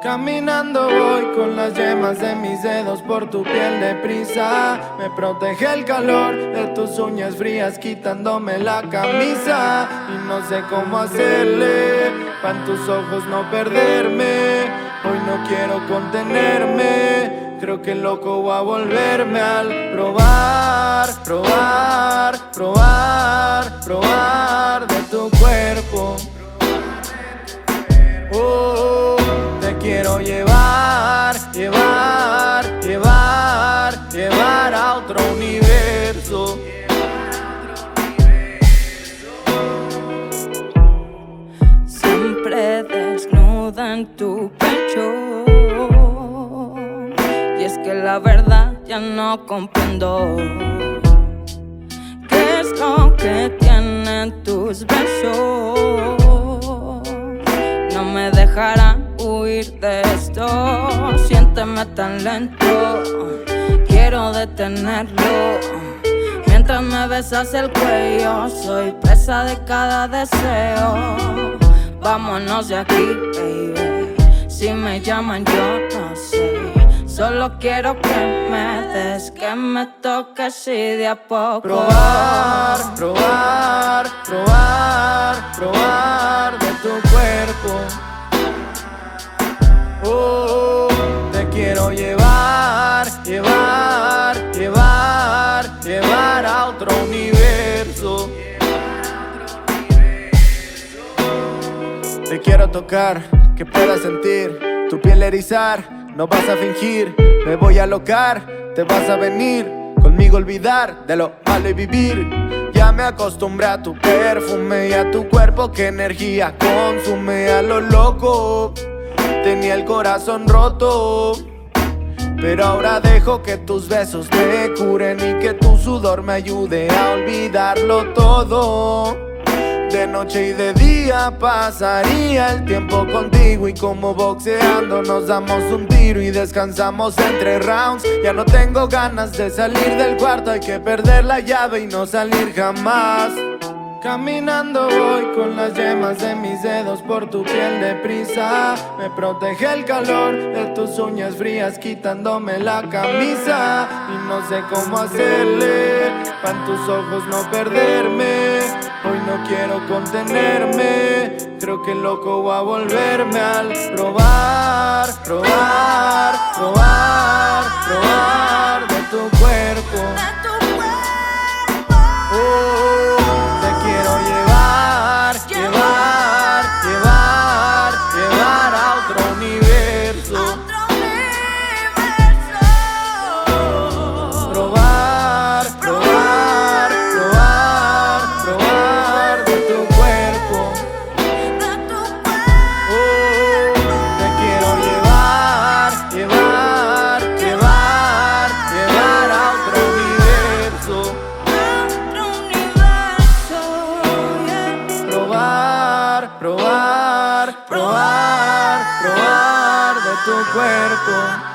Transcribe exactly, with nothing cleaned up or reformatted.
Caminando voy con las yemas de mis dedos por tu piel de prisa. Me protege el calor de tus uñas frías quitándome la camisa. Y no sé cómo hacerle pa' en tus ojos no perderme. Hoy no quiero contenerme, creo que loco voy a volverme al probar, probar, probar, probar de tu cuerpo. Oh, te quiero llevar, llevar, llevar, llevar a otro universo. Siempre desnuda en tu pecho, y es que la verdad ya no comprendo qué es lo que tienen tus besos. No me dejarán huir de esto. Siénteme tan lento, quiero detenerlo. Mientras me besas el cuello, soy presa de cada deseo. Vámonos de aquí, baby. Si me llaman yo no sé. Solo quiero que me des, que me toques y de a poco. Probar, probar, probar, probar de tu cuerpo. Oh, te quiero llevar, llevar, llevar, llevar a otro universo. Te quiero tocar, que puedas sentir tu piel erizar. No vas a fingir, me voy a alocar. Te vas a venir conmigo a olvidar de lo malo y vivir. Ya me acostumbré a tu perfume y a tu cuerpo que energía consume a lo loco. Tenía el corazón roto, pero ahora dejo que tus besos me curen y que tu sudor me ayude a olvidarlo todo. De noche y de día pasaría el tiempo contigo y como boxeando nos damos un tiro y descansamos entre rounds. Ya no tengo ganas de salir del cuarto, hay que perder la llave y no salir jamás. Caminando voy con las yemas de mis dedos por tu piel de prisa. Me protege el calor de tus uñas frías quitándome la camisa. Y no sé cómo hacerle pa' en tus ojos no perderme. Hoy no quiero contenerme, creo que loco voy a volverme al probar, probar, probar, probar de tu cuerpo. Oh, te quiero llevar, llevar, llevar, llevar a otro universo. Probar, probar, probar, probar de tu cuerpo. Oh, te quiero llevar, llevar, llevar, llevar a otro universo. Probar, probar, probar, probar de tu cuerpo.